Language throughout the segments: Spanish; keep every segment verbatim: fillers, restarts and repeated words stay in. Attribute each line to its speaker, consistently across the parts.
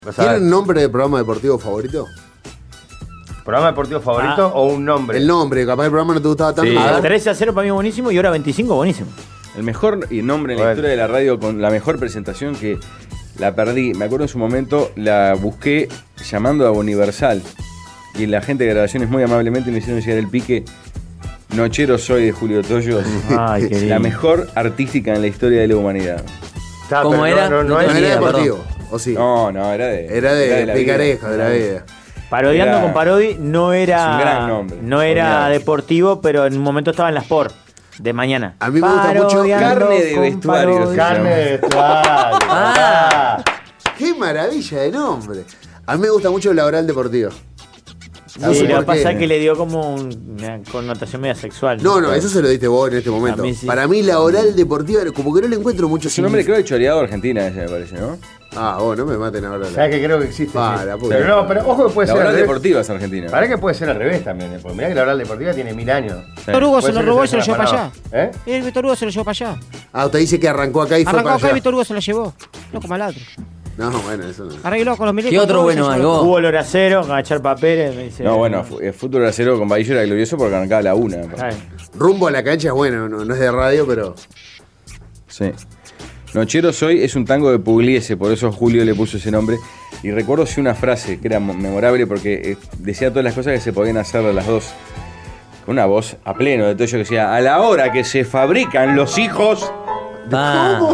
Speaker 1: ¿Tienen un nombre de programa deportivo favorito?
Speaker 2: ¿Programa deportivo favorito
Speaker 3: Ah.
Speaker 2: o un nombre?
Speaker 1: El nombre, capaz el programa no te gustaba tanto.
Speaker 3: Sí.
Speaker 1: A ver.
Speaker 3: trece a cero para mí buenísimo y hora veinticinco buenísimo.
Speaker 4: El mejor y nombre en la
Speaker 2: Bueno.
Speaker 4: historia de la radio con la mejor presentación que la perdí. Me acuerdo en su momento, la busqué llamando a Universal. Y la gente de grabaciones muy amablemente me hicieron llegar el pique. Nochero soy de Julio Toyos.
Speaker 3: Ay, qué
Speaker 4: La
Speaker 3: lindo.
Speaker 4: mejor artística en la historia de la humanidad.
Speaker 2: Está,
Speaker 5: ¿Cómo
Speaker 2: pero
Speaker 5: era?
Speaker 2: No, no, no
Speaker 5: No
Speaker 2: es-
Speaker 1: No
Speaker 5: tenía
Speaker 1: era
Speaker 5: idea,
Speaker 1: deportivo, ¿o sí?
Speaker 4: No, no, era de.
Speaker 1: Era de,
Speaker 4: la
Speaker 1: picaresco,
Speaker 4: vida.
Speaker 1: de la vida.
Speaker 3: Parodiando
Speaker 4: Era-
Speaker 3: con Parodi no era.
Speaker 4: Es un gran nombre.
Speaker 3: No era
Speaker 4: Olvidado.
Speaker 3: deportivo, pero en un momento estaba en las por de mañana.
Speaker 1: A mí me gusta mucho
Speaker 3: Parodiando
Speaker 4: Carne de
Speaker 3: con
Speaker 4: vestuario,
Speaker 3: Parodi.
Speaker 4: se
Speaker 2: Carne de vestuario.
Speaker 5: Ah.
Speaker 1: ¡Qué maravilla de nombre! A mí me gusta mucho la oral deportiva. No
Speaker 3: Sí,
Speaker 1: sé
Speaker 3: lo que
Speaker 1: por
Speaker 3: pasa
Speaker 1: qué.
Speaker 3: es que le dio como un- una connotación media sexual.
Speaker 1: No, no, eso se lo diste vos en este momento.
Speaker 3: A mí sí.
Speaker 1: Para mí la oral deportiva, como que no le encuentro mucho
Speaker 4: Es un nombre,
Speaker 1: significado.
Speaker 4: creo, de choreado Argentina, ese me parece, ¿no?
Speaker 1: Ah, vos no me maten ahora.
Speaker 2: ¿Sabes que creo que existe?
Speaker 1: Ah,
Speaker 2: sí.
Speaker 1: la puta.
Speaker 2: Pero no, pero ojo que puede
Speaker 4: La
Speaker 2: ser al
Speaker 4: oral
Speaker 2: revés.
Speaker 4: deportiva es argentina.
Speaker 2: Para que puede ser al revés también, ¿eh? Porque mirá que la oral deportiva tiene mil años.
Speaker 4: Sí.
Speaker 5: Víctor Hugo
Speaker 2: Puede
Speaker 5: se lo
Speaker 2: ser que
Speaker 5: robó y
Speaker 2: sea
Speaker 5: se lo llevó para allá.
Speaker 2: para ¿Eh?
Speaker 5: Y el Víctor Hugo se lo llevó para allá.
Speaker 1: Ah, usted dice que arrancó acá y fue
Speaker 5: Arrancó
Speaker 1: para
Speaker 5: acá y
Speaker 1: allá.
Speaker 5: Víctor Hugo se lo llevó. Loco maladro.
Speaker 1: No, bueno, eso no.
Speaker 5: Arregló con los milicos. ¿Qué otro bueno hay, vos?
Speaker 3: Hubo olor a cero, con echar papeles. Me dice,
Speaker 4: No, bueno, fu- el fútbol brasileño con Bahillo era glorioso porque arrancaba a la una.
Speaker 3: Ay,
Speaker 1: Rumbo a la cancha es bueno, no, no es de radio, pero.
Speaker 4: Sí. Nochero soy es un tango de Pugliese, por eso Julio le puso ese nombre. Y recuerdo sí una frase que era mo- memorable porque eh, decía todas las cosas que se podían hacer a las dos. Con una voz a pleno de Toyo que decía, a la hora que se fabrican los hijos.
Speaker 5: Ah.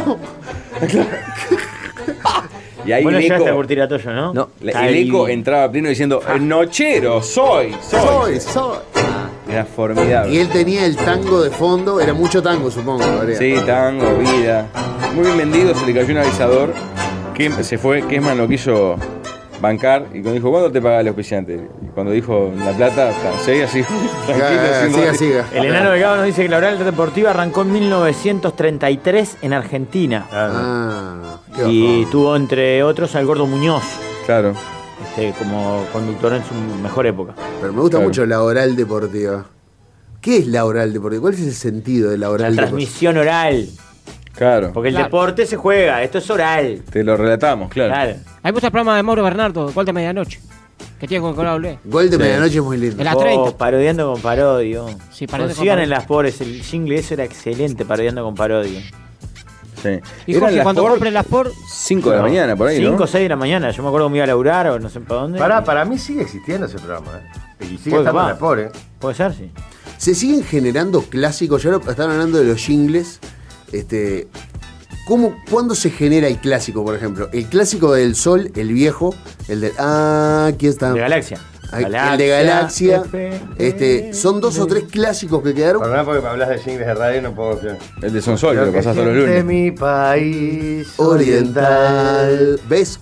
Speaker 4: Y ahí
Speaker 3: bueno,
Speaker 4: el
Speaker 3: llegaste a
Speaker 4: eco,
Speaker 3: curtir a Toyo, ¿no?
Speaker 5: No.
Speaker 4: la-
Speaker 3: Está
Speaker 4: el
Speaker 3: ahí.
Speaker 4: eco entraba a pleno diciendo, Nochero soy, soy.
Speaker 1: Soy, soy.
Speaker 4: Era formidable.
Speaker 1: Y él tenía el tango de fondo, era mucho tango, supongo. Gabriel.
Speaker 4: Sí, tango, vida. Muy bien vendido, se le cayó un avisador. Que se fue, Kesman lo quiso bancar y cuando dijo, ¿cuándo te paga el auspiciante? Y cuando dijo La Plata, ta, seguía así, tranquilo,
Speaker 1: Ah,
Speaker 4: sin
Speaker 1: siga,
Speaker 4: rato.
Speaker 1: siga.
Speaker 3: El enano Delgado nos dice que la oral deportiva arrancó en mil novecientos treinta y tres en Argentina.
Speaker 1: Ah, qué
Speaker 3: Y
Speaker 1: bajón.
Speaker 3: tuvo, entre otros, al Gordo Muñoz
Speaker 4: Claro.
Speaker 3: este, como conductor en su mejor época.
Speaker 1: Pero me gusta
Speaker 4: Claro.
Speaker 1: mucho la oral deportiva. ¿Qué es la oral deportiva? ¿Cuál es el sentido de la
Speaker 3: La
Speaker 1: oral deportiva?
Speaker 3: transmisión oral.
Speaker 4: Claro.
Speaker 3: Porque el
Speaker 5: Claro.
Speaker 3: deporte se juega, esto es oral.
Speaker 4: Te lo relatamos, claro.
Speaker 3: Claro.
Speaker 5: Ahí puso el programa de Mauro Bernardo, Gol de Medianoche. Que tiene con Colorado Blue.
Speaker 1: Gol de
Speaker 4: Sí.
Speaker 1: medianoche es muy lindo.
Speaker 5: El las
Speaker 3: Oh,
Speaker 5: treinta.
Speaker 3: parodiando con parodio.
Speaker 5: Sí, parodiando con
Speaker 3: Consigan
Speaker 5: parodio.
Speaker 3: en las pobres, el jingle eso era excelente, parodiando con parodio.
Speaker 4: Sí.
Speaker 5: Y
Speaker 4: Eran
Speaker 5: Jorge,
Speaker 4: las
Speaker 5: cuando
Speaker 4: por
Speaker 5: compren las por.
Speaker 4: cinco de la mañana, por ahí,
Speaker 3: cinco o
Speaker 4: ¿no?
Speaker 3: seis de la mañana, yo me acuerdo que me iba a laburar o no sé para dónde.
Speaker 2: Para, para mí sigue existiendo ese programa, ¿eh? Y sigue
Speaker 3: Pues,
Speaker 2: estando
Speaker 3: va.
Speaker 2: en la por, ¿eh?
Speaker 3: Puede ser, sí.
Speaker 1: Se siguen generando clásicos, ya lo- están hablando de los jingles. Este, ¿cómo, ¿Cuándo se genera el clásico, por ejemplo? El clásico del Sol, el viejo, el de ah, aquí está.
Speaker 3: De Galaxia.
Speaker 1: Ah, el de Galaxia.
Speaker 3: F,
Speaker 1: Este, son dos o tres clásicos que quedaron.
Speaker 2: Perdón, porque me hablas de jingles de radio y no puedo creer.
Speaker 4: El de Sonsol, que
Speaker 2: Lo
Speaker 4: lo
Speaker 2: que
Speaker 4: pasás todos los
Speaker 2: siente
Speaker 4: lunes.
Speaker 2: mi país
Speaker 1: Oriental. ¿Ves?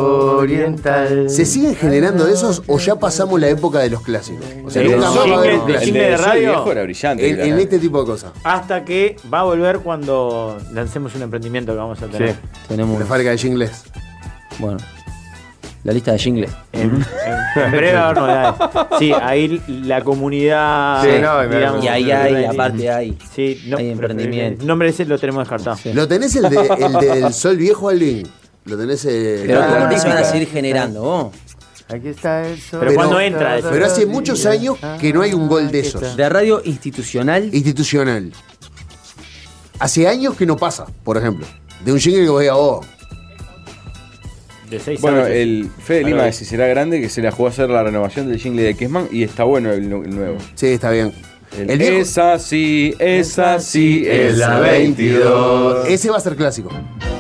Speaker 2: Oriental.
Speaker 1: ¿Se siguen generando esos o ya pasamos la época de los clásicos? O sea,
Speaker 3: El
Speaker 1: nunca más va a haber un
Speaker 3: jingle- el
Speaker 1: clásico.
Speaker 3: jingle de
Speaker 4: Sol
Speaker 3: radio
Speaker 4: viejo era brillante.
Speaker 1: En,
Speaker 4: era-
Speaker 1: en este tipo de cosas.
Speaker 3: Hasta que va a volver cuando lancemos un emprendimiento que vamos a tener.
Speaker 2: Sí.
Speaker 5: Tenemos.
Speaker 1: La fábrica de jingles.
Speaker 5: Bueno. La lista de jingles.
Speaker 3: En, en- en breve va a haber novedades. Sí, ahí la comunidad.
Speaker 2: Sí, no, y me-
Speaker 3: digamos,
Speaker 5: Y ahí hay,
Speaker 3: israelí.
Speaker 5: aparte hay.
Speaker 3: Sí, no,
Speaker 5: hay
Speaker 3: pero
Speaker 5: emprendimiento.
Speaker 3: El nombre ese lo tenemos descartado.
Speaker 5: Sí.
Speaker 1: ¿Lo tenés el, de, el del Sol Viejo, Alvin? ¿Lo tenés? Eh,
Speaker 5: Pero
Speaker 1: la
Speaker 5: ¿cómo te van a
Speaker 1: música?
Speaker 5: seguir generando vos?
Speaker 2: Aquí está el sol.
Speaker 3: Pero ¿cuándo entra eso?
Speaker 1: Pero hace muchos años que no hay un gol de esos.
Speaker 5: De radio institucional.
Speaker 1: Institucional. Hace años que no pasa, por ejemplo. De un jingle que vos digas, oh,
Speaker 3: De seis
Speaker 4: Bueno,
Speaker 3: años.
Speaker 4: el Fede
Speaker 3: Bueno,
Speaker 4: Lima, que si será grande, que se la jugó a hacer la renovación del jingle de Kesman y está bueno el, nu- el nuevo.
Speaker 1: sí, está bien.
Speaker 4: El,
Speaker 1: El viejo-
Speaker 4: es así, es así, es la veintidós.
Speaker 1: Ese va a ser clásico.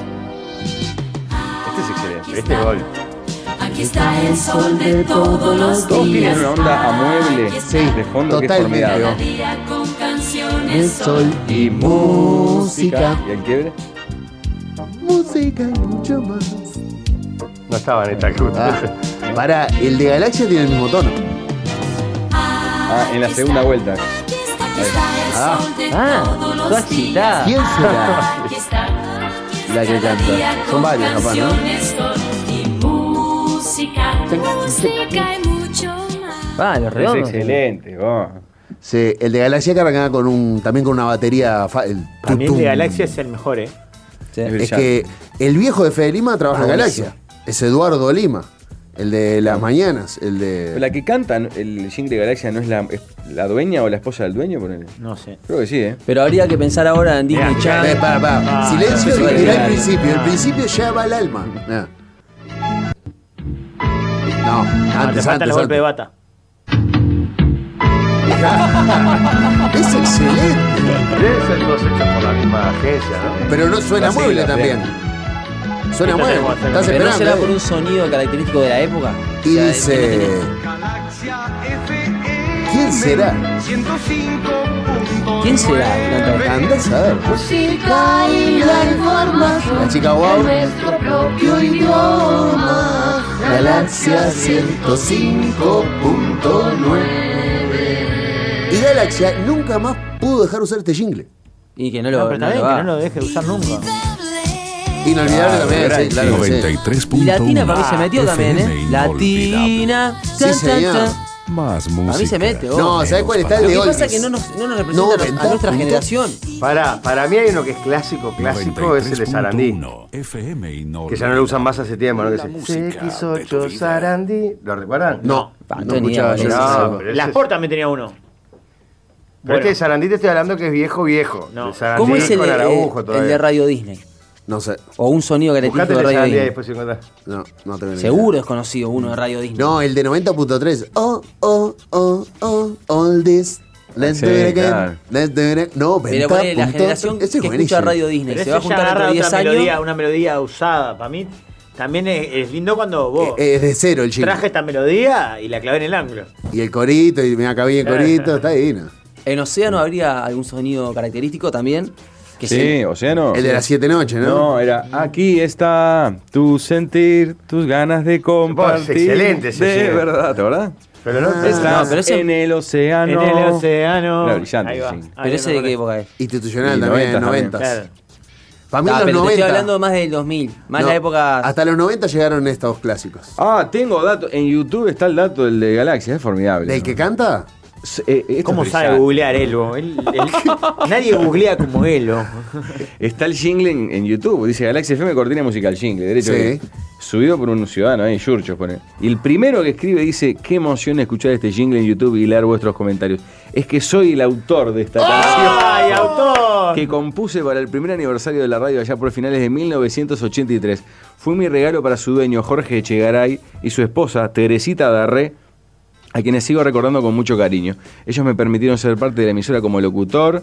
Speaker 4: Este es excelente.
Speaker 2: Este gol.
Speaker 6: Aquí está el sol de todos los
Speaker 4: Todos
Speaker 6: días.
Speaker 4: tienen una onda a mueble
Speaker 6: Aquí
Speaker 4: de fondo que es
Speaker 1: totalmente.
Speaker 4: formidable.
Speaker 6: Cada día con canciones
Speaker 1: Sol y música.
Speaker 4: ¿Y el quiebre?
Speaker 1: Música y mucho más.
Speaker 2: No estaba en esta
Speaker 1: Ah, para, el de Galaxia tiene el mismo tono.
Speaker 4: Ah, en la segunda vuelta.
Speaker 6: Aquí está, aquí está el
Speaker 1: Ah.
Speaker 6: sol de
Speaker 5: Ah,
Speaker 6: todos los
Speaker 5: toda
Speaker 6: días.
Speaker 5: excitada.
Speaker 1: ¿Quién será?
Speaker 6: Aquí está, aquí
Speaker 1: La que
Speaker 6: cada
Speaker 1: canta.
Speaker 6: día
Speaker 1: Son
Speaker 6: con
Speaker 1: varios, capaz, ¿no?
Speaker 6: canciones, sol y música, música y mucho más.
Speaker 5: Ah, los
Speaker 4: Es
Speaker 5: redondos.
Speaker 4: excelente. vos.
Speaker 1: Sí, el de Galaxia que arrancaba con un, también con una batería. fa- El
Speaker 3: Para mí el
Speaker 1: tutum.
Speaker 3: de Galaxia es el mejor, ¿eh?
Speaker 5: Sí.
Speaker 4: Es
Speaker 1: Es que el viejo de Fede Lima trabaja
Speaker 5: Ah,
Speaker 1: en
Speaker 5: buenísimo.
Speaker 1: Galaxia. Es Eduardo Lima, el de las mañanas, el de...
Speaker 4: La que canta el jingle de Galaxia no es la, es la dueña o la esposa del dueño, ponele.
Speaker 3: No sé.
Speaker 4: Creo que sí, ¿eh?
Speaker 7: Pero habría que pensar ahora en Disney
Speaker 3: Mirá,
Speaker 7: Channel.
Speaker 1: Eh, para, para.
Speaker 3: Ah,
Speaker 1: Silencio
Speaker 7: no,
Speaker 1: y
Speaker 7: no,
Speaker 1: mirá
Speaker 7: no,
Speaker 1: el principio. El
Speaker 3: no.
Speaker 1: principio ya va el alma. No, no
Speaker 3: Ah,
Speaker 1: antes,
Speaker 3: te falta
Speaker 1: antes,
Speaker 3: el golpe de
Speaker 1: antes.
Speaker 3: bata.
Speaker 1: Es excelente.
Speaker 2: Deben ser todos hechos por la misma agencia, ¿no?
Speaker 1: Pero no suena
Speaker 4: La
Speaker 1: mueble
Speaker 4: sigla,
Speaker 1: también. Suena
Speaker 3: Esto
Speaker 1: mueble.
Speaker 3: tenemos,
Speaker 1: Estás
Speaker 7: Pero no
Speaker 1: esperando.
Speaker 7: será
Speaker 1: eh.
Speaker 7: por un sonido característico de la época.
Speaker 1: Y
Speaker 7: O sea,
Speaker 1: dice.
Speaker 7: que no tenés-
Speaker 1: ¿Quién será?
Speaker 7: ¿Quién será? Canta-
Speaker 1: Andás a ver.
Speaker 6: Música y la información.
Speaker 1: La chica guau.
Speaker 6: Nuestro propio idioma.
Speaker 1: Galaxia ciento cinco punto nueve. Y Galaxia nunca más pudo dejar usar este jingle.
Speaker 7: Y que no
Speaker 3: No,
Speaker 7: lo,
Speaker 3: pero está
Speaker 7: no
Speaker 3: bien
Speaker 7: lo
Speaker 3: que
Speaker 7: haga.
Speaker 3: no lo deje de usar nunca.
Speaker 1: Inolvidable
Speaker 4: Ah,
Speaker 1: también,
Speaker 4: gran
Speaker 1: sí, claro que sí.
Speaker 8: noventa y tres punto
Speaker 7: Y
Speaker 8: uno.
Speaker 7: Latina para mí se metió también,
Speaker 8: F M
Speaker 7: ¿eh?
Speaker 8: inolvidable.
Speaker 7: Latina.
Speaker 1: Sí,
Speaker 7: tan, tan,
Speaker 1: señor.
Speaker 7: tan.
Speaker 8: Más música.
Speaker 7: A mí se mete, oh.
Speaker 1: No, ¿sabes cuál está? El
Speaker 7: Lo
Speaker 1: de
Speaker 7: que pasa es
Speaker 1: Oldies.
Speaker 7: que no nos, no nos representa
Speaker 1: noventa
Speaker 7: a nuestra
Speaker 1: punto-
Speaker 7: generación.
Speaker 2: Para, para mí hay uno que es clásico, clásico, es el de Sarandí.
Speaker 8: F M inolvidable.
Speaker 2: Que ya no lo usan más hace tiempo, ¿no? Que
Speaker 8: La
Speaker 2: dice,
Speaker 8: música de
Speaker 2: C X
Speaker 8: tu
Speaker 2: ocho
Speaker 8: vida.
Speaker 2: Sarandí. ¿Lo recuerdan?
Speaker 1: No,
Speaker 7: Pa,
Speaker 1: no
Speaker 7: no tenía
Speaker 1: escuchaba
Speaker 7: ese,
Speaker 1: yo.
Speaker 2: No, pero
Speaker 3: La
Speaker 2: ese-
Speaker 3: Sport también tenía uno.
Speaker 2: Pero este de Sarandí te estoy hablando que es viejo, viejo.
Speaker 3: No.
Speaker 2: De Sarandí
Speaker 7: ¿Cómo es el,
Speaker 2: con
Speaker 7: de-
Speaker 2: Araujo
Speaker 7: el
Speaker 2: todavía.
Speaker 7: de Radio Disney?
Speaker 1: No sé.
Speaker 7: O un sonido
Speaker 2: Buscate
Speaker 7: característico de
Speaker 2: el de
Speaker 7: Radio
Speaker 2: Sarandí y
Speaker 7: Disney.
Speaker 2: después si encontrás.
Speaker 1: No, no tengo ni
Speaker 7: Seguro es conocido uno de Radio Disney.
Speaker 1: No, el de noventa punto tres. Oh, oh, oh, oh, all this. Let's
Speaker 4: Sí,
Speaker 1: do it again.
Speaker 4: claro.
Speaker 1: Let's do it again. No,
Speaker 7: Pero
Speaker 1: noventa
Speaker 7: ponele, la
Speaker 1: punto-
Speaker 7: generación que
Speaker 1: Ese es
Speaker 7: escucha
Speaker 1: buenísimo.
Speaker 7: Radio Disney
Speaker 3: Pero
Speaker 7: se va a
Speaker 3: ese ya
Speaker 7: juntar
Speaker 3: agarra
Speaker 7: dentro de
Speaker 3: otra
Speaker 7: diez
Speaker 3: melodía,
Speaker 7: años.
Speaker 3: una melodía usada. Para mí también es, es lindo cuando vos
Speaker 1: Eh, Es de cero el jingle.
Speaker 3: traje esta melodía y la clavé en el ángulo.
Speaker 1: Y el corito, y me acabé el corito, está divino.
Speaker 7: En Océano habría algún sonido característico también. Que
Speaker 4: Sí,
Speaker 7: se-
Speaker 4: Océano.
Speaker 1: El de las siete noches, ¿no?
Speaker 4: No, era aquí está tu sentir, tus ganas de compartir.
Speaker 2: excelente ese
Speaker 4: de
Speaker 2: jingle.
Speaker 4: verdad, ¿te verdad?
Speaker 2: Pero no,
Speaker 1: Ah.
Speaker 4: Estás
Speaker 7: no, pero ese-
Speaker 4: en el océano.
Speaker 3: En el océano.
Speaker 4: Era brillante,
Speaker 3: Ahí va.
Speaker 4: sí.
Speaker 3: Ahí
Speaker 7: Pero
Speaker 3: va,
Speaker 7: ese de
Speaker 3: me
Speaker 7: qué
Speaker 3: acordé.
Speaker 7: época es.
Speaker 1: Institucional
Speaker 4: Y
Speaker 1: también,
Speaker 4: noventas también.
Speaker 1: noventas.
Speaker 3: Claro.
Speaker 1: Para mí
Speaker 7: Ah,
Speaker 1: los
Speaker 7: pero te
Speaker 1: noventa.
Speaker 7: estoy hablando más del dos mil. Más
Speaker 1: No,
Speaker 7: la época.
Speaker 1: Hasta los noventa llegaron estos clásicos.
Speaker 4: Ah, tengo datos. En YouTube está el dato del de Galaxia, es formidable.
Speaker 1: ¿Del que canta?
Speaker 4: S- eh, esto
Speaker 3: ¿Cómo
Speaker 4: es
Speaker 3: sabe
Speaker 4: brillante.
Speaker 3: googlear Elo? Él- él- nadie googlea como Elo.
Speaker 4: Está el jingle en, en YouTube, dice Galaxia F M Cortina Musical Jingle, derecho.
Speaker 1: Sí.
Speaker 4: que- subido por un ciudadano ahí, Yurchos pone. Y el primero que escribe dice, qué emoción escuchar este jingle en YouTube y leer vuestros comentarios. Es que soy el autor de esta canción.
Speaker 3: ¡Ay, autor!
Speaker 4: Que compuse para el primer aniversario de la radio allá por finales de mil novecientos ochenta y tres. Fue mi regalo para su dueño Jorge Echegaray y su esposa Teresita Darré, a quienes sigo recordando con mucho cariño. Ellos me permitieron ser parte de la emisora como locutor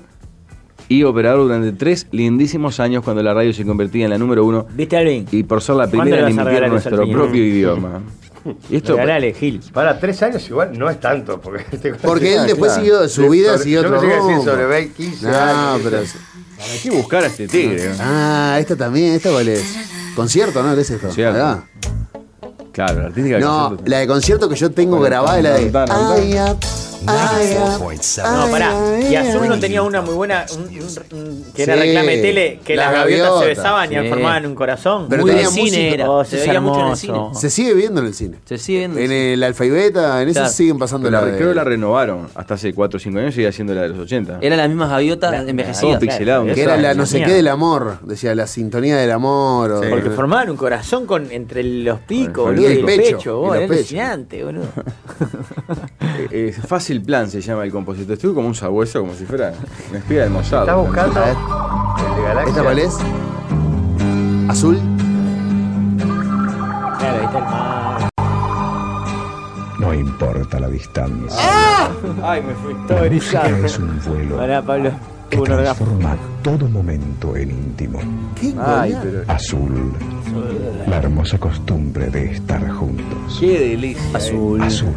Speaker 4: y operador durante tres lindísimos años cuando la radio se convertía en la número uno
Speaker 3: ¿Viste, Alvin?
Speaker 4: y por ser la
Speaker 3: ¿Cuándo
Speaker 4: primera
Speaker 3: le
Speaker 4: en
Speaker 3: vas a
Speaker 4: emitir
Speaker 3: regalar eso al
Speaker 4: nuestro
Speaker 3: señor?
Speaker 4: propio idioma. Y esto
Speaker 3: Regalale, Gil.
Speaker 2: Para tres años igual no es tanto. Porque,
Speaker 1: Porque él después
Speaker 4: claro.
Speaker 1: siguió su vida,
Speaker 2: Sobre-
Speaker 1: siguió
Speaker 2: yo
Speaker 1: otro
Speaker 2: pensé que decía
Speaker 1: rumbo.
Speaker 2: sobre veinte, quince
Speaker 1: No,
Speaker 2: años,
Speaker 1: pero...
Speaker 2: ¿viste?
Speaker 4: hay que buscar a este tigre. ¿no?
Speaker 1: Ah, esta también, ¿esta cuál es? ¿Concierto, no? ¿Qué es esto?
Speaker 4: Concierto.
Speaker 1: Ah.
Speaker 4: Claro, la artística del
Speaker 1: No,
Speaker 4: concierto.
Speaker 1: la de concierto que yo tengo
Speaker 4: Bueno,
Speaker 1: grabada es la de...
Speaker 4: tan, tan, tan.
Speaker 1: Ay, ah, ay, ah,
Speaker 3: No, pará.
Speaker 1: ay,
Speaker 3: Y Azul
Speaker 1: ay.
Speaker 3: no tenía una muy buena. un- un- un- que era
Speaker 1: Sí,
Speaker 3: reclame tele, que
Speaker 1: las
Speaker 3: las gaviotas se
Speaker 1: gaviotas.
Speaker 3: besaban y
Speaker 7: Sí.
Speaker 3: formaban un corazón.
Speaker 1: Pero
Speaker 7: Muy
Speaker 1: tenía
Speaker 7: de cine
Speaker 1: música.
Speaker 7: era.
Speaker 3: Oh,
Speaker 7: se
Speaker 3: es
Speaker 7: veía mucho en el
Speaker 3: hermoso.
Speaker 7: cine.
Speaker 1: Se sigue viendo en el cine.
Speaker 7: Se sigue viendo.
Speaker 1: En el alfabeta, en eso
Speaker 7: Claro.
Speaker 1: siguen pasando
Speaker 4: Pero
Speaker 1: la
Speaker 4: la,
Speaker 1: de...
Speaker 4: creo que la renovaron. Hasta hace cuatro o cinco años sigue siendo la de los ochenta.
Speaker 7: Eran las mismas gaviotas
Speaker 3: La-
Speaker 7: envejecidas.
Speaker 4: todo pixelado.
Speaker 3: Claro,
Speaker 1: Que
Speaker 3: eso
Speaker 1: era la
Speaker 3: es
Speaker 1: no sé
Speaker 3: mierda.
Speaker 1: qué del amor. Decía, la sintonía del amor. o-
Speaker 3: Porque formaban un corazón con entre los picos,
Speaker 4: Y
Speaker 3: boludo,
Speaker 1: el
Speaker 3: y el
Speaker 1: pecho,
Speaker 3: pecho.
Speaker 1: y
Speaker 3: boludo,
Speaker 1: los
Speaker 3: era
Speaker 1: pechos.
Speaker 3: alucinante, boludo.
Speaker 4: Eh, eh, Fácil Plan se llama el compositor. Estuvo como un sabueso, como si fuera una espía del Mossad.
Speaker 2: Estás buscando
Speaker 1: A ver.
Speaker 2: el de Galaxia.
Speaker 1: ¿Esta cuál es? ¿Azul?
Speaker 3: Claro, ahí está el mar.
Speaker 8: No importa la distancia.
Speaker 3: Ay, me fui todo erizado.
Speaker 8: Es un vuelo
Speaker 3: Pará, Pablo.
Speaker 8: que
Speaker 3: Tuvo un orgasmo.
Speaker 8: transforma todo momento en íntimo.
Speaker 1: ¿Qué
Speaker 4: Ay,
Speaker 1: golazo.
Speaker 4: pero
Speaker 8: Azul. La hermosa costumbre de estar juntos.
Speaker 4: qué delicia.
Speaker 7: Azul.
Speaker 8: Azul.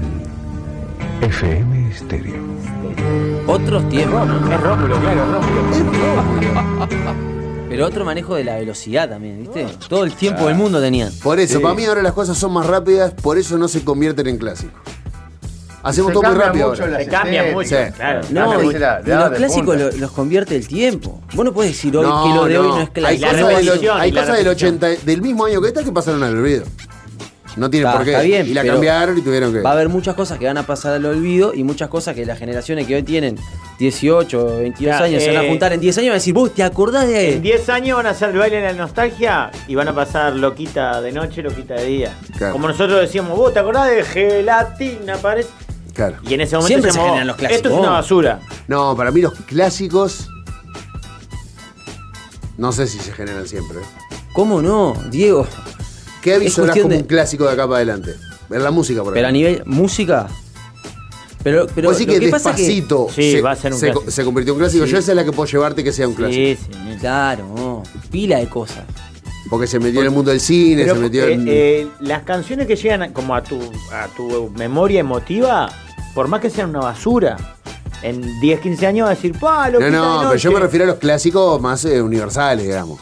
Speaker 8: F M Estéreo.
Speaker 7: Otros tiempos, ¿no?
Speaker 3: Es Rómulo, claro, Rómulo.
Speaker 7: Pero otro manejo de la velocidad también, ¿viste? Todo el tiempo del mundo tenían.
Speaker 1: Por eso,
Speaker 4: Sí.
Speaker 1: para mí ahora las cosas son más rápidas, por eso no se convierten en clásicos. Hacemos
Speaker 2: Se
Speaker 1: todo muy
Speaker 2: cambia
Speaker 1: rápido
Speaker 2: mucho
Speaker 1: ahora.
Speaker 2: la-
Speaker 3: Se cambia
Speaker 2: Sí.
Speaker 3: mucho,
Speaker 1: Sí.
Speaker 3: claro.
Speaker 7: No,
Speaker 2: Cambia
Speaker 7: y,
Speaker 2: mucho la-
Speaker 7: y
Speaker 2: la edad
Speaker 7: los
Speaker 2: de
Speaker 7: clásicos
Speaker 2: punta.
Speaker 7: lo- los convierte el tiempo. Vos no podés decir hoy
Speaker 1: No,
Speaker 7: que lo de hoy
Speaker 1: no.
Speaker 7: no es
Speaker 1: Hay
Speaker 7: clásico.
Speaker 3: La
Speaker 1: cosas, del,
Speaker 3: repetición
Speaker 1: hay
Speaker 3: y la
Speaker 1: cosas del
Speaker 3: repetición.
Speaker 1: ochenta, del mismo año que esta que pasaron al olvido. No tiene
Speaker 7: Está-
Speaker 1: por qué.
Speaker 7: está bien,
Speaker 1: y la
Speaker 7: pero
Speaker 1: cambiaron y tuvieron que...
Speaker 7: Va a haber muchas cosas que van a pasar al olvido y muchas cosas que las generaciones que hoy tienen dieciocho, veintidós
Speaker 3: Ya,
Speaker 7: años se van a
Speaker 3: eh,
Speaker 7: juntar en diez años y van a decir, vos, ¿te acordás de
Speaker 3: En
Speaker 7: él?
Speaker 3: diez años van a hacer el baile de la nostalgia y van a pasar loquita de noche, loquita de día.
Speaker 1: Claro.
Speaker 3: Como nosotros decíamos, vos, ¿te acordás de gelatina? Parece.
Speaker 1: Claro.
Speaker 3: Y en ese momento
Speaker 7: Siempre se
Speaker 3: decíamos,
Speaker 7: generan los clásicos.
Speaker 3: esto es una basura.
Speaker 1: No, para mí los clásicos... No sé si se generan siempre. ¿eh?
Speaker 7: ¿Cómo no, Diego?
Speaker 1: ¿Qué avisorás
Speaker 7: cuestión
Speaker 1: como
Speaker 7: de-
Speaker 1: un clásico de acá para adelante? En la música, por
Speaker 7: Pero a
Speaker 1: ejemplo.
Speaker 7: nivel música. Pero, pero
Speaker 1: Vos decís
Speaker 7: lo
Speaker 1: que
Speaker 7: que pasa es que.
Speaker 1: Despacito
Speaker 3: Sí,
Speaker 1: se,
Speaker 3: va a ser un
Speaker 1: se-
Speaker 3: clásico.
Speaker 1: se convirtió en un clásico.
Speaker 7: Sí.
Speaker 1: Yo esa es la que puedo llevarte que sea un clásico.
Speaker 3: Sí, sí.
Speaker 7: Claro, pila de cosas.
Speaker 1: Porque se metió en el mundo del cine,
Speaker 3: Pero,
Speaker 1: se metió
Speaker 3: eh,
Speaker 1: en...
Speaker 3: eh, las canciones que llegan a- como a tu, a tu memoria emotiva, por más que sean una basura, en diez, quince años vas a decir, pa,
Speaker 1: No,
Speaker 3: loquita
Speaker 1: no,
Speaker 3: de
Speaker 1: pero yo me
Speaker 3: noche".
Speaker 1: refiero a los clásicos más eh, universales, digamos.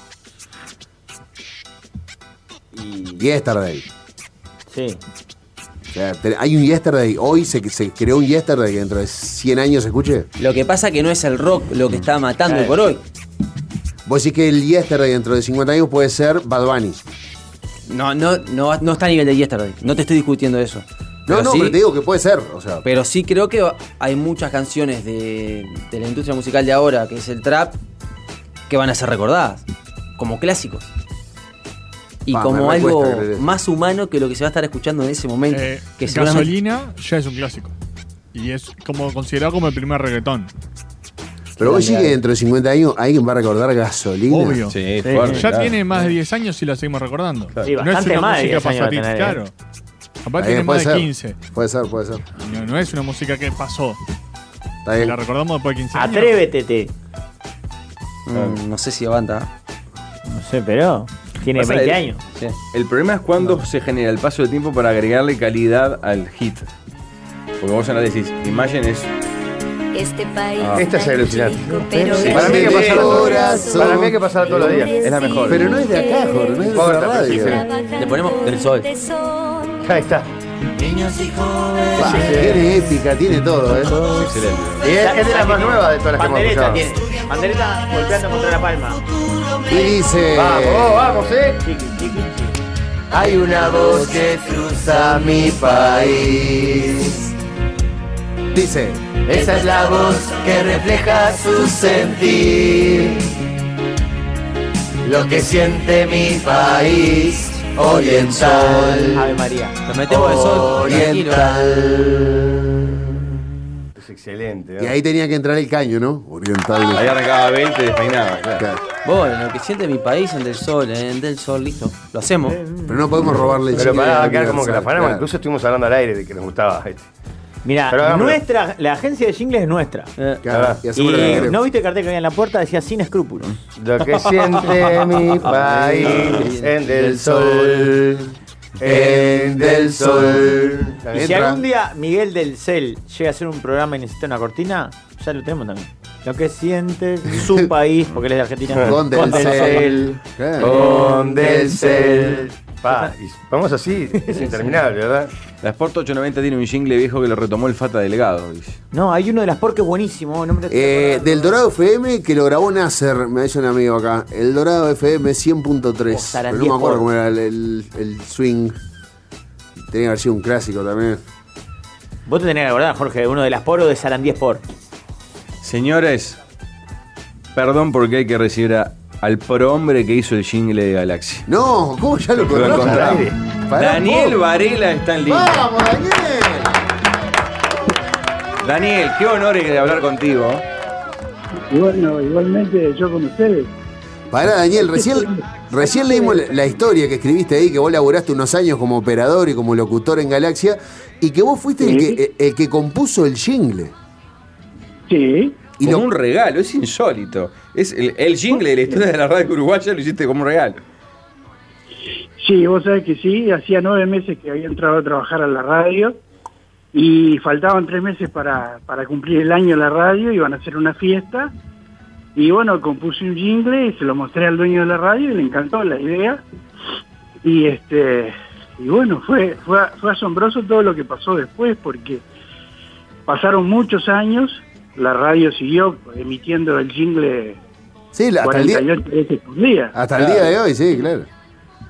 Speaker 3: Y,
Speaker 1: Yesterday.
Speaker 3: sí.
Speaker 1: O sea, te- hay un Yesterday. Hoy se, se creó un Yesterday que dentro de cien años se escuche.
Speaker 7: Lo que pasa que no es el rock lo que está matando hoy por hoy.
Speaker 1: Vos decís que el Yesterday dentro de cincuenta años puede ser Bad Bunny.
Speaker 7: No, no, no, no está a nivel de Yesterday. No te estoy discutiendo eso.
Speaker 1: No, no,
Speaker 7: sí,
Speaker 1: pero te digo que puede ser. O sea,
Speaker 7: pero sí creo que hay muchas canciones de, de la industria musical de ahora, que es el trap, que van a ser recordadas como clásicos. Y
Speaker 1: Pa,
Speaker 7: como
Speaker 1: me
Speaker 7: algo
Speaker 1: recuesta creer eso.
Speaker 7: más humano que lo que se va a estar escuchando en ese momento.
Speaker 9: Eh,
Speaker 7: que seguramente-
Speaker 9: Gasolina ya es un clásico. Y es como considerado como el primer reggaetón.
Speaker 1: pero vos decís que dentro de cincuenta años alguien va a recordar Gasolina.
Speaker 9: Obvio.
Speaker 4: Sí,
Speaker 3: Sí.
Speaker 4: fuerte,
Speaker 9: Ya
Speaker 4: claro.
Speaker 9: tiene más de diez años y la seguimos recordando.
Speaker 3: Sí,
Speaker 9: no es
Speaker 3: bastante
Speaker 9: una
Speaker 3: más de
Speaker 9: música
Speaker 3: diez años va a
Speaker 9: pasatista,
Speaker 3: tener, ¿eh?
Speaker 9: claro. Capaz
Speaker 1: Está
Speaker 9: tiene
Speaker 1: bien,
Speaker 9: más
Speaker 1: puede
Speaker 9: de
Speaker 1: ser.
Speaker 9: quince.
Speaker 1: Puede ser, puede ser.
Speaker 9: No, no es una música que pasó.
Speaker 1: Está bien.
Speaker 9: La recordamos después de quince años.
Speaker 3: Atrévete, te.
Speaker 7: Mm, no sé si aguanta.
Speaker 3: No sé, pero tiene
Speaker 4: Pasa
Speaker 3: veinte
Speaker 4: el-
Speaker 3: años.
Speaker 7: Sí.
Speaker 4: El problema es cuando se genera el paso del tiempo para agregarle calidad al hit. Porque vos ahora decís, Imagine es...
Speaker 10: Este país
Speaker 4: Ah.
Speaker 2: Esta es alucinante.
Speaker 10: pero
Speaker 2: Sí, para mí hay que
Speaker 1: de
Speaker 2: pasarla todos los días.
Speaker 1: corazón.
Speaker 2: Para mí hay que pasarla todos los días. Es la mejor.
Speaker 1: Pero no es de acá, Jorge, no es de la
Speaker 2: Posta,
Speaker 1: radio.
Speaker 2: pero
Speaker 7: Le ponemos del sol.
Speaker 2: Ahí está.
Speaker 1: Pa, tiene épica, tiene todo, ¿eh?
Speaker 4: Excelente.
Speaker 2: Y es, es de las más nuevas de todas las que hemos
Speaker 3: Pandereta
Speaker 2: escuchado.
Speaker 3: tiene. Pandereta golpeando contra la palma.
Speaker 1: Y dice...
Speaker 2: Vamos, vamos, eh.
Speaker 3: Chiqui, chiqui, chiqui.
Speaker 2: Hay una voz que cruza mi país.
Speaker 1: Dice...
Speaker 2: Esa es la voz que refleja su sentir. Lo que siente mi país oriental.
Speaker 3: Ave María.
Speaker 7: Nos metemos de sol. Tranquilo.
Speaker 2: Oriental. Es excelente.
Speaker 1: Y ahí tenía que entrar el caño, ¿no? Oriental.
Speaker 4: Ahí arrancaba veinte y despeinaba, claro.
Speaker 1: Claro.
Speaker 7: Bueno, lo que siente mi país en del sol, en del sol, listo. Lo hacemos.
Speaker 1: Pero no podemos robarle el
Speaker 2: Pero
Speaker 1: chicle
Speaker 2: para
Speaker 1: a
Speaker 2: quedar como que la
Speaker 1: Universal,
Speaker 2: fanamos.
Speaker 1: claro.
Speaker 2: Incluso estuvimos hablando al aire de que nos gustaba este.
Speaker 3: Mira,
Speaker 2: Pero hagámoslo.
Speaker 3: nuestra, la agencia de jingles es nuestra.
Speaker 7: Eh,
Speaker 1: Claro, y
Speaker 3: Y
Speaker 1: hacemos lo que queremos.
Speaker 3: no viste el cartel que había en la puerta, decía sin escrúpulos.
Speaker 2: Lo que siente mi país en del sol. En del sol.
Speaker 3: Y si
Speaker 1: Entra.
Speaker 3: algún día Miguel del Cel llega a hacer un programa y necesita una cortina, ya lo tenemos también. Lo que siente su país, porque él es de Argentina.
Speaker 1: Con del Cel. Claro.
Speaker 2: Con del cel. Pa, y vamos así, es interminable, ¿verdad?
Speaker 4: La Sport ochocientos noventa tiene un jingle viejo que lo retomó el Fata Delgado, dice.
Speaker 3: No, hay uno de las porque es buenísimo. No me
Speaker 1: Eh, del Dorado F M que lo grabó Nasser, me dice un amigo acá. El Dorado F M cien punto tres.
Speaker 3: O Sarandí
Speaker 1: Pero no me acuerdo
Speaker 3: Sport.
Speaker 1: cómo era el, el- el swing. Tenía que haber sido un clásico también.
Speaker 3: Vos te tenés que acordar, Jorge, uno de las poros de Sarandí Sport.
Speaker 4: Señores, perdón porque hay que recibir a- al prohombre que hizo el jingle de Galaxia.
Speaker 1: No, ¿cómo ya lo
Speaker 4: Lo
Speaker 1: encontramos?
Speaker 4: encontramos.
Speaker 1: Pará,
Speaker 4: Daniel
Speaker 1: ¿cómo?
Speaker 4: Varela está en línea.
Speaker 1: ¡Vamos, Daniel!
Speaker 4: Daniel, qué honor es hablar contigo.
Speaker 11: Y bueno, igualmente yo con ustedes.
Speaker 1: Pará, Daniel, recién, recién leímos la, la historia que escribiste ahí, que vos laburaste unos años como operador y como locutor en Galaxia, y que vos fuiste el,
Speaker 11: Sí.
Speaker 1: que, el que compuso el jingle.
Speaker 11: Sí.
Speaker 1: Y
Speaker 4: Como
Speaker 1: lo-
Speaker 4: un regalo, es insólito. Es el, el jingle de la historia de la radio uruguaya lo hiciste como un regalo.
Speaker 11: Sí, vos sabés que sí, hacía nueve meses que había entrado a trabajar a la radio y faltaban tres meses para, para cumplir el año en la radio, iban a hacer una fiesta y bueno, compuse un jingle y se lo mostré al dueño de la radio y le encantó la idea y este y bueno, fue, fue, fue asombroso todo lo que pasó después porque pasaron muchos años, la radio siguió emitiendo el jingle
Speaker 1: Sí, la- hasta el día,
Speaker 11: cuarenta y ocho veces por día.
Speaker 1: hasta el día de hoy, sí, claro.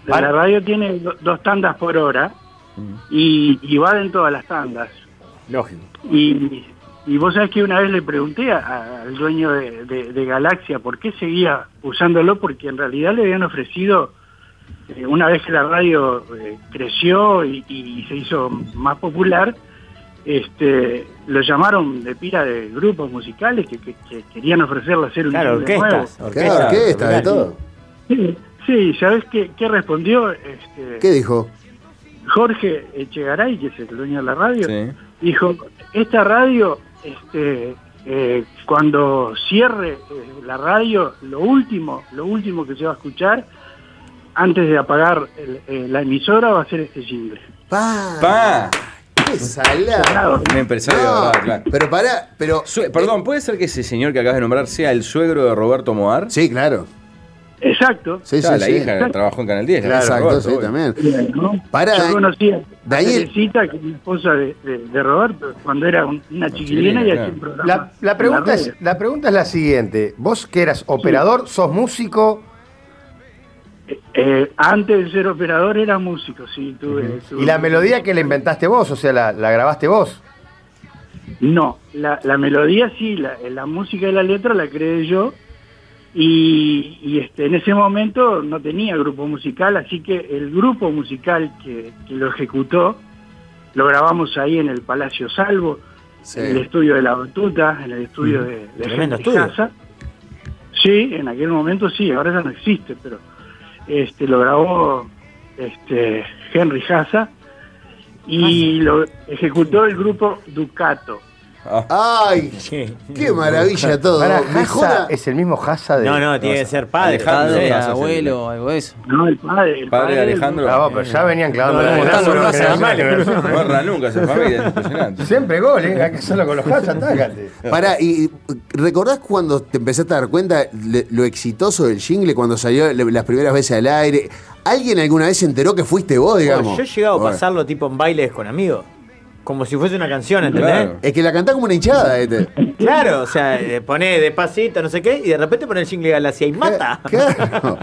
Speaker 11: La, la radio tiene do, dos tandas por hora y, y va en todas las tandas.
Speaker 3: Lógico.
Speaker 11: Y, y vos sabés que una vez le pregunté a- al dueño de, de- de Galaxia por qué seguía usándolo, porque en realidad le habían ofrecido, eh, una vez que la radio eh, creció y, y se hizo más popular, este, lo llamaron de pila de grupos musicales que, que- que querían ofrecerle hacer un
Speaker 3: Claro,
Speaker 11: jingle
Speaker 3: orquestas.
Speaker 11: nuevo.
Speaker 1: Claro, orquesta, de todo.
Speaker 11: Sí, sí, ¿sabés qué, qué respondió? Este,
Speaker 1: ¿Qué dijo?
Speaker 11: Jorge Echegaray, que es el dueño de la radio,
Speaker 4: Sí.
Speaker 11: dijo, esta radio, este, eh, cuando cierre eh, la radio, lo último, lo último que se va a escuchar, antes de apagar el- eh, la emisora, va a ser este jingle.
Speaker 1: Pa.
Speaker 4: ¡Pa!
Speaker 1: ¡Qué salado!
Speaker 4: Un empresario de
Speaker 1: No,
Speaker 4: verdad, claro.
Speaker 1: pero pará, pero...
Speaker 4: Sue- Perdón, ¿puede ser que ese señor que acabas de nombrar sea el suegro de Roberto Moar?
Speaker 1: Sí, claro.
Speaker 11: Exacto.
Speaker 1: Sí,
Speaker 4: Claro,
Speaker 1: sí,
Speaker 4: la
Speaker 1: sí.
Speaker 4: hija trabajó en Canal diez. la hija de
Speaker 1: Exacto,
Speaker 4: Roberto,
Speaker 1: sí,
Speaker 4: obvio.
Speaker 1: también.
Speaker 11: ¿No?
Speaker 1: Pará,
Speaker 11: Yo conocía a
Speaker 1: Daniel.
Speaker 11: Teresita, que es la esposa de, de- de Roberto, cuando era un- una chiquilina y
Speaker 4: chiquilina,
Speaker 11: hacía un
Speaker 4: claro.
Speaker 11: programa.
Speaker 2: La, la
Speaker 11: en
Speaker 2: pregunta
Speaker 11: radio.
Speaker 2: es, la pregunta es la siguiente. Vos que eras operador, sos músico,
Speaker 11: Eh, antes de ser operador era músico, sí. Tuve, tuve-
Speaker 2: y la melodía que la inventaste vos, o sea, la, la grabaste vos.
Speaker 11: No, la, la melodía sí, la, la música y la letra la creé yo. Y, y, este, en ese momento no tenía grupo musical, así que el grupo musical que, que lo ejecutó lo grabamos ahí en el Palacio Salvo,
Speaker 1: Sí.
Speaker 11: en el estudio de La Batuta, en el estudio de, de
Speaker 3: Tremendo
Speaker 11: Henry
Speaker 3: estudio.
Speaker 11: Casa. Sí, en aquel momento sí, ahora ya no existe, pero este, lo grabó este, Henry Hassa y lo ejecutó el grupo Ducato.
Speaker 1: ¡Ay! ¡Qué maravilla todo!
Speaker 2: Para
Speaker 1: Mejora.
Speaker 2: Hassa, es el mismo Hassa de.
Speaker 3: No, no, tiene que ser padre.
Speaker 4: Alejandro
Speaker 7: Padre,
Speaker 4: Hassa,
Speaker 7: abuelo, algo de eso.
Speaker 11: No, el padre. El
Speaker 4: Padre de Alejandro.
Speaker 2: No, pero ya venían clavando
Speaker 3: No,
Speaker 2: la
Speaker 3: no,
Speaker 2: moneda,
Speaker 3: no,
Speaker 2: son
Speaker 3: no,
Speaker 2: los
Speaker 3: no,
Speaker 2: generales.
Speaker 4: No erra nunca esa familia, es impresionante.
Speaker 2: Siempre gol, ¿eh? Hay que hacerlo con los Hassa, tácate.
Speaker 1: Pará, y ¿recordás cuando te empezaste a dar cuenta le- lo exitoso del jingle cuando salió le- las primeras veces al aire? ¿Alguien alguna vez se enteró que fuiste vos, digamos?
Speaker 3: Yo he llegado a
Speaker 1: Bueno.
Speaker 3: pasarlo tipo en bailes con amigos. Como si fuese una canción, ¿entendés?
Speaker 4: Claro.
Speaker 1: Es que la cantás como una hinchada, este.
Speaker 3: Claro, o sea, eh, poné despacito, no sé qué, y de repente poné el jingle Galaxia y mata.
Speaker 1: Claro.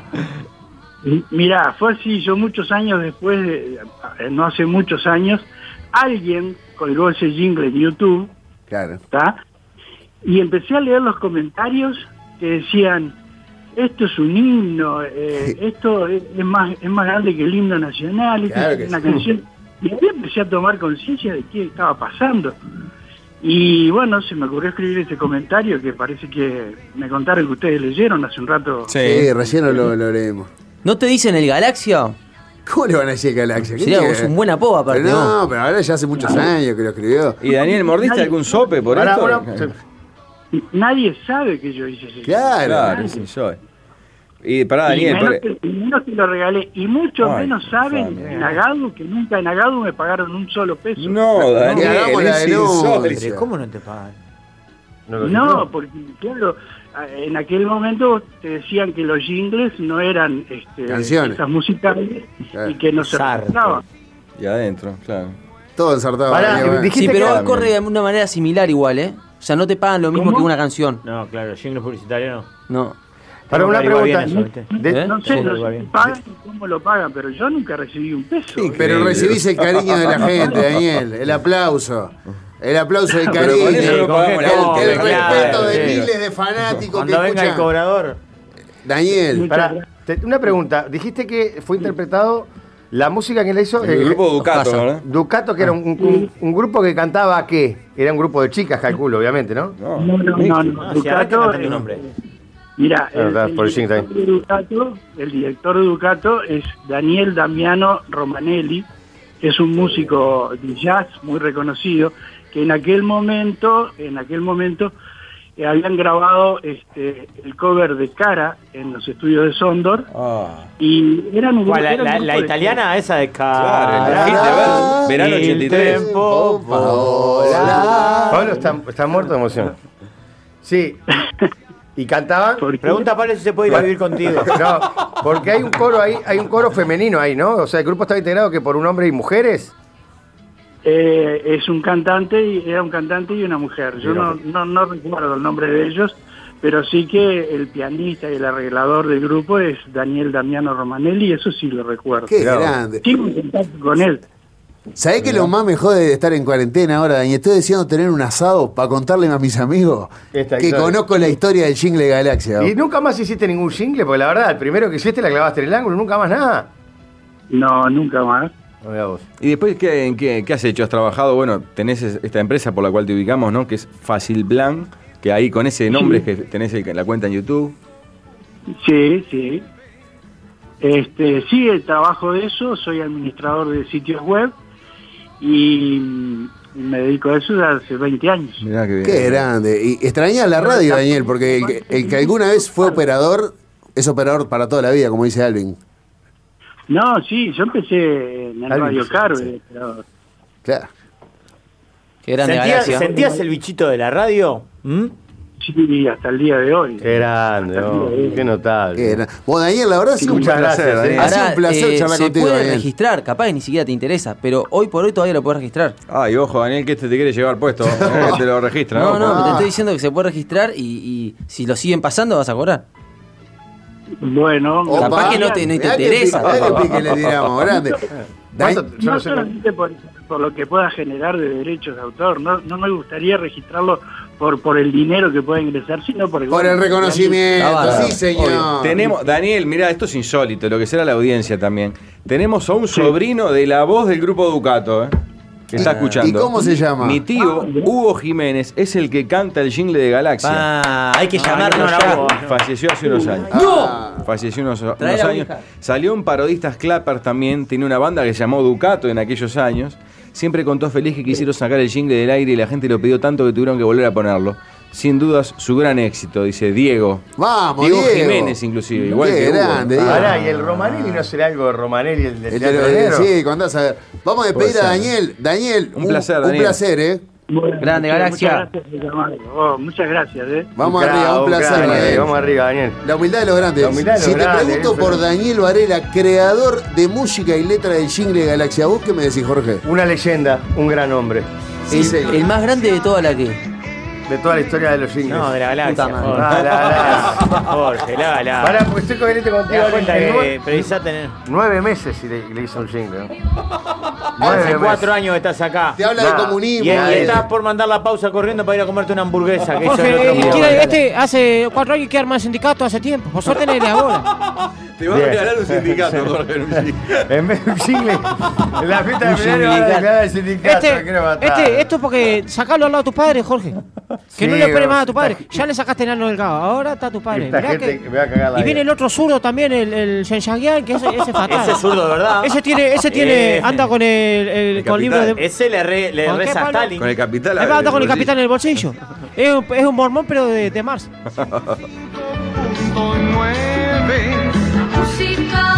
Speaker 11: Mirá, fue así, yo muchos años después, de- eh, no hace muchos años, alguien colgó ese jingle en YouTube,
Speaker 1: Claro.
Speaker 11: ¿está? Y empecé a leer los comentarios que decían, esto es un himno, eh, esto es, es más es más grande que el himno nacional, esto
Speaker 1: Claro
Speaker 11: es
Speaker 1: que
Speaker 11: una
Speaker 1: sí.
Speaker 11: canción. Y ahí empecé a tomar conciencia de qué estaba pasando. Y bueno, se me ocurrió escribir ese comentario que parece que me contaron que ustedes leyeron hace un rato.
Speaker 1: Sí, recién lo, lo leemos.
Speaker 7: ¿No te dicen el Galaxia?
Speaker 1: ¿Cómo le van a decir Galaxia? ¿Qué
Speaker 7: Sería
Speaker 1: tiene?
Speaker 7: un buen apodo aparte,
Speaker 1: Pero no,
Speaker 7: ¿no?
Speaker 1: pero ahora ya hace muchos años que lo escribió.
Speaker 4: ¿Y Daniel, mordiste algún sope por
Speaker 2: Pará,
Speaker 4: esto?
Speaker 2: bueno,
Speaker 11: Nadie sabe que yo hice ese
Speaker 1: Claro.
Speaker 4: Claro, sí, soy. Y pará,
Speaker 11: y
Speaker 4: Daniel,
Speaker 11: menos,
Speaker 4: por-
Speaker 11: que, y menos que lo regalé. Y mucho
Speaker 4: Ay,
Speaker 11: menos saben
Speaker 4: familia.
Speaker 11: en Agadu que nunca en Agadu me pagaron un solo peso.
Speaker 4: No, Daniel,
Speaker 1: hagamos la
Speaker 4: es
Speaker 1: denuncia.
Speaker 4: insólito.
Speaker 3: Pero ¿cómo no te pagan?
Speaker 11: No, porque claro, en aquel momento te decían que los jingles no eran este,
Speaker 1: Canciones.
Speaker 11: piezas musicales
Speaker 1: Claro.
Speaker 11: y que no se
Speaker 3: Sarto.
Speaker 11: registraban.
Speaker 4: Y adentro, claro.
Speaker 1: Todo ensartado.
Speaker 2: Pará,
Speaker 1: Daniel, bueno.
Speaker 2: dijiste
Speaker 7: Sí, pero
Speaker 2: que-
Speaker 7: hoy corre de una manera similar igual, ¿eh? O sea, no te pagan lo mismo
Speaker 11: ¿Cómo?
Speaker 7: que una canción.
Speaker 3: No, claro, el jingle publicitario no.
Speaker 7: No.
Speaker 2: Para una
Speaker 3: Igual
Speaker 2: pregunta.
Speaker 3: bien eso, ¿viste?
Speaker 2: de-
Speaker 7: ¿Eh?
Speaker 11: No sé,
Speaker 3: Sí,
Speaker 11: no
Speaker 3: igual
Speaker 11: sé
Speaker 3: bien.
Speaker 11: si pagan y cómo lo pagan, pero yo nunca recibí un peso.
Speaker 1: Sí, pero recibís el cariño de la gente, Daniel. El aplauso. El aplauso del
Speaker 4: Pero
Speaker 1: cariño.
Speaker 4: con eso no
Speaker 1: El,
Speaker 4: pagamos la
Speaker 1: el
Speaker 4: boca, claro,
Speaker 1: respeto de
Speaker 3: sí.
Speaker 1: miles de fanáticos
Speaker 3: Cuando
Speaker 1: que
Speaker 3: venga el
Speaker 1: escuchan.
Speaker 3: cobrador.
Speaker 1: Daniel.
Speaker 2: Pará, te- una pregunta. Dijiste que fue interpretado la música que le hizo
Speaker 4: El
Speaker 2: eh,
Speaker 4: grupo Ducato,
Speaker 7: Hassa.
Speaker 4: ¿verdad?
Speaker 2: Ducato, que era un, un- un grupo que cantaba ¿qué? Era un grupo de chicas, calculo, obviamente, ¿no?
Speaker 4: No,
Speaker 11: No, no, no, no.
Speaker 3: Ah, si arranca
Speaker 11: Ducato,
Speaker 3: cantando
Speaker 11: eh,
Speaker 3: un nombre.
Speaker 11: Mira,
Speaker 2: Ah,
Speaker 11: el,
Speaker 2: da,
Speaker 11: el
Speaker 2: por el jingle
Speaker 11: director de Ducato, el director de Ducato es Daniel Damiano Romanelli, que es un músico de jazz muy reconocido, que en aquel momento, en aquel momento eh, habían grabado este el cover de Cara en los estudios de Sondor
Speaker 4: Ah.
Speaker 11: y eran un
Speaker 3: ¿Cuál, la,
Speaker 11: era un
Speaker 3: la-
Speaker 11: grupo
Speaker 3: la
Speaker 11: de-
Speaker 3: italiana esa de
Speaker 4: Claro, el
Speaker 3: cara.
Speaker 4: hit de ver- verano
Speaker 3: Il
Speaker 4: ochenta y tres.
Speaker 3: tempo vola.
Speaker 2: Pablo está, está muerto de emoción. Sí. ¿Y cantaban?
Speaker 11: ¿Por qué?
Speaker 3: Pregunta a Pablo si se puede ir a vivir contigo.
Speaker 2: No, porque hay un coro ahí, hay un coro femenino ahí, ¿no? O sea, el grupo estaba integrado que por un hombre y mujeres.
Speaker 11: Eh, es un cantante y era un cantante y una mujer. Yo no, no, no recuerdo el nombre de ellos, pero sí que el pianista y el arreglador del grupo es Daniel Damiano Romanelli, eso sí lo recuerdo.
Speaker 1: Qué grande.
Speaker 11: Sigo en contacto con él.
Speaker 1: ¿Sabés que lo más me jode de estar en cuarentena ahora, Daniel? Estoy deseando tener un asado para contarle a mis amigos
Speaker 2: Esta
Speaker 1: que
Speaker 2: historia.
Speaker 1: conozco la historia del jingle Galaxia.
Speaker 2: Y nunca más hiciste ningún jingle, porque la verdad, el primero que hiciste la clavaste en el ángulo, nunca más nada.
Speaker 11: No, nunca más.
Speaker 2: No vea vos.
Speaker 4: ¿Y después qué, en qué, qué has hecho? ¿Has trabajado? Bueno, tenés es- esta empresa por la cual te ubicamos, ¿no? Que es Fácil Plan, que ahí con ese nombre es que tenés el- la cuenta en YouTube.
Speaker 11: Sí, sí. Este, sí, el trabajo de eso, soy administrador de sitios web y mm, me dedico a eso desde hace veinte años.
Speaker 4: Mirá qué bien.
Speaker 1: Qué grande. Y extrañás la radio, Daniel, porque el, que- el que alguna vez fue operador es operador para toda la vida, como dice Alvin.
Speaker 11: No, sí, yo empecé en el
Speaker 1: Alvin,
Speaker 11: Radio
Speaker 1: sí,
Speaker 11: Caro.
Speaker 1: sí.
Speaker 11: pero-
Speaker 1: Claro.
Speaker 7: Qué grande
Speaker 3: ¿Sentías,
Speaker 7: Galaxia.
Speaker 3: ¿Sentías el bichito de la radio? ¿Mm?
Speaker 11: Sí, hasta el día de hoy.
Speaker 2: Qué grande, oh, qué notable.
Speaker 1: Qué gra- Vos, Daniel, la verdad ha sido un
Speaker 2: Muchas
Speaker 1: placer.
Speaker 2: gracias,
Speaker 1: Daniel.
Speaker 2: eh.
Speaker 1: Ha sido
Speaker 7: Ahora,
Speaker 1: un placer
Speaker 7: eh,
Speaker 1: charlar
Speaker 7: se
Speaker 1: contigo,
Speaker 7: puede
Speaker 1: Daniel.
Speaker 7: registrar, capaz que ni siquiera te interesa, pero hoy por hoy todavía lo puedes registrar.
Speaker 4: Ay, ojo, Daniel, que este te quiere llevar puesto. eh, que te lo registra.
Speaker 7: No, no,
Speaker 1: Ah.
Speaker 7: te estoy diciendo que se puede registrar y, y si lo siguen pasando vas a cobrar.
Speaker 11: Bueno,
Speaker 1: Opa.
Speaker 7: Capaz que no te, no te
Speaker 1: Mirá que
Speaker 7: interesa.
Speaker 1: pique- mirá que pique le tiramos, grande.
Speaker 2: ¿Cuánto?
Speaker 1: Dan-
Speaker 2: Yo
Speaker 11: no
Speaker 2: no sé.
Speaker 11: solamente por, por lo que pueda generar de derechos de autor, no, no me gustaría registrarlo por por el dinero que pueda ingresar, sino por el,
Speaker 1: Por el reconocimiento,
Speaker 7: Ah,
Speaker 1: sí, señor.
Speaker 4: Obvio. Tenemos, Daniel, mira, esto es insólito, lo que será la audiencia también. Tenemos a un sobrino de la voz del grupo Ducato, ¿eh? Que está
Speaker 1: ¿Y-
Speaker 4: escuchando.
Speaker 1: y cómo se llama?
Speaker 4: Mi tío, Hugo Jiménez, es el que canta el jingle de Galaxia.
Speaker 7: Ah, hay que
Speaker 3: Ah,
Speaker 7: llamarlo
Speaker 3: no, no,
Speaker 7: ya.
Speaker 3: no.
Speaker 4: Falleció hace unos años.
Speaker 1: ¡No!
Speaker 4: Falleció unos, unos
Speaker 7: Trae la
Speaker 4: años.
Speaker 7: ouija.
Speaker 4: Salió en Parodistas Clappers también. Tiene una banda que se llamó Ducato en aquellos años. Siempre contó feliz que quisieron sacar el jingle del aire y la gente lo pidió tanto que tuvieron que volver a ponerlo. Sin dudas, su gran éxito, dice Diego.
Speaker 1: Vamos,
Speaker 4: Diego,
Speaker 1: Diego.
Speaker 4: Jiménez, inclusive. Igual
Speaker 1: Qué
Speaker 4: que Hugo.
Speaker 1: grande, Diego.
Speaker 2: Ahora, ¿y el Romanelli no será algo de Romanelli, el del
Speaker 1: El de
Speaker 2: Teatro
Speaker 1: lo-
Speaker 2: Negro?
Speaker 1: sí, cuando andás a ver. Vamos a despedir
Speaker 4: Puede
Speaker 1: a
Speaker 4: ser.
Speaker 1: Daniel. Daniel,
Speaker 4: Un placer,
Speaker 1: Un
Speaker 4: Daniel.
Speaker 1: placer, ¿eh?
Speaker 11: Bueno,
Speaker 7: Grande,
Speaker 11: muchas-
Speaker 7: Galaxia.
Speaker 11: Muchas gracias por llamarme. Oh, muchas gracias, ¿eh?
Speaker 1: Vamos
Speaker 2: Un
Speaker 1: arriba,
Speaker 2: crack,
Speaker 1: un placer,
Speaker 2: crack,
Speaker 1: Daniel.
Speaker 2: Vamos arriba, Daniel.
Speaker 1: La humildad de los grandes.
Speaker 2: La humildad de los
Speaker 1: si
Speaker 2: grandes,
Speaker 1: te pregunto
Speaker 2: eso.
Speaker 1: por Daniel Varela, creador de música y letra del jingle Galaxia, ¿vos qué me decís, Jorge?
Speaker 2: Una leyenda, un gran hombre.
Speaker 1: Sí,
Speaker 7: el,
Speaker 1: señor.
Speaker 7: el más grande de toda la que.
Speaker 2: De toda la historia de los jingles.
Speaker 3: No, de la galaxia.
Speaker 7: Puta madre.
Speaker 3: Jorge.
Speaker 2: Ah, la, la.
Speaker 3: Jorge, la, la.
Speaker 2: Pará, porque estoy coherente
Speaker 3: Te
Speaker 2: contigo.
Speaker 3: das cuenta
Speaker 2: en
Speaker 3: que
Speaker 2: nueve,
Speaker 3: precisás tener.
Speaker 2: nueve meses y le, le hizo un jingle. ¿no?
Speaker 3: Hace
Speaker 2: Nueve
Speaker 3: cuatro
Speaker 2: meses.
Speaker 3: años que estás acá.
Speaker 1: Te habla
Speaker 2: Nah.
Speaker 1: de
Speaker 3: Y,
Speaker 1: comunismo.
Speaker 3: y
Speaker 1: Daniel.
Speaker 3: estás por mandar la pausa corriendo para ir a comerte una hamburguesa. Que hizo el
Speaker 5: Jorge,
Speaker 3: otro
Speaker 5: eh,
Speaker 3: día.
Speaker 5: quiere- este hace cuatro años que arma el sindicato hace tiempo. Por suerte no es de ahora.
Speaker 4: Te van a
Speaker 2: Bien.
Speaker 4: regalar un sindicato, Jorge. en un jingle.
Speaker 2: En vez de un jingle, en la fiesta de
Speaker 7: Un
Speaker 2: verano van a
Speaker 7: sindicato.
Speaker 2: declarar el sindicato.
Speaker 5: Este,
Speaker 2: quiero matar.
Speaker 5: este, esto es porque sacarlo al lado de tu padre, Jorge. Que
Speaker 2: Sí,
Speaker 5: no le espere
Speaker 2: bro,
Speaker 5: más a tu
Speaker 2: esta-
Speaker 5: padre. Ya le sacaste enano delgado. Ahora está tu padre.
Speaker 2: Esta
Speaker 5: Mirá
Speaker 2: gente
Speaker 5: que-
Speaker 2: que me va a cagar la
Speaker 5: Y viene el
Speaker 2: vida.
Speaker 5: otro zurdo también, el, el Shenshagyan, que ese, ese es fatal.
Speaker 3: Ese es zurdo, de verdad.
Speaker 5: Ese tiene, ese tiene,
Speaker 3: Eh.
Speaker 5: anda con el, el-
Speaker 4: El
Speaker 5: con libro
Speaker 4: capital.
Speaker 5: de.
Speaker 3: Ese le, re, le
Speaker 5: ¿Con qué,
Speaker 3: reza a
Speaker 5: Pablo?
Speaker 3: Stalin.
Speaker 4: Con el capital.
Speaker 5: Ahí va, anda con el
Speaker 4: bolsillo.
Speaker 5: capitán en el bolsillo. Es un, es un mormón, pero de, de Mars.
Speaker 6: Música